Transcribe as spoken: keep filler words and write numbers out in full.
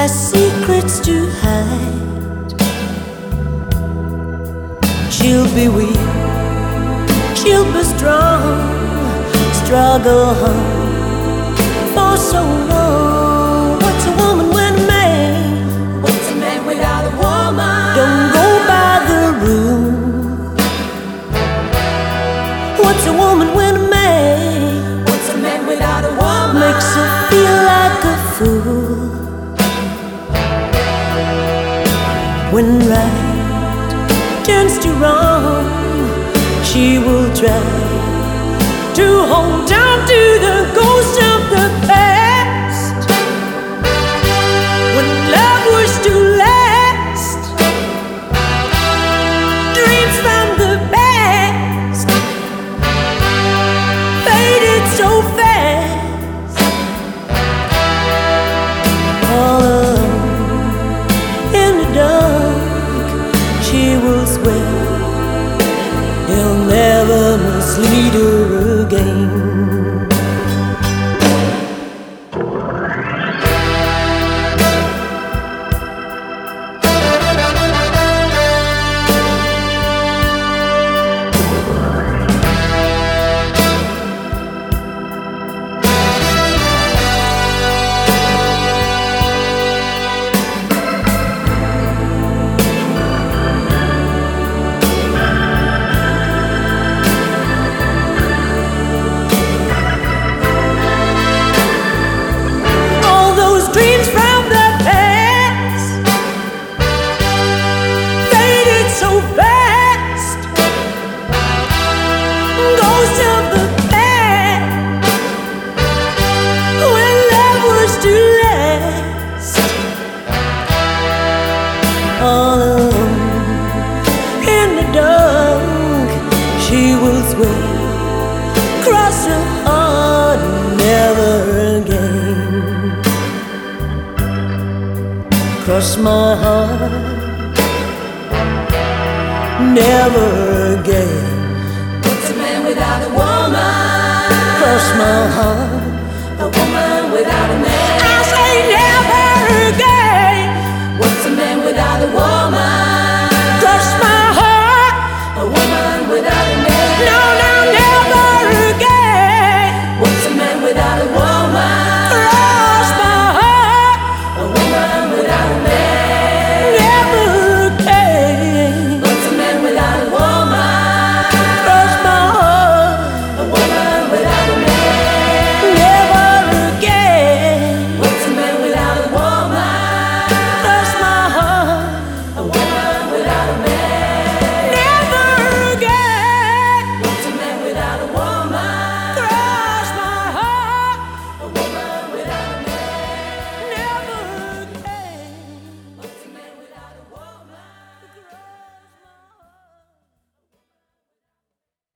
has secrets to hide. She'll be weak, she'll be strong, struggle hard for so long. What's a woman when a man? What's a man without a woman? Don't go by the rule. What's a woman when a man? What's a man without a woman? Makes her feel like a fool. When right turns to wrong, she will try to hold on to the ghost of the past. When love was to last, dreams from the past faded so fast. All alone in the dark, she will swear he'll never mislead her again. All alone in the dark, she will swear, cross her heart, never again. Cross my heart, never again. What's a man without a woman? Cross my heart, a woman without a man.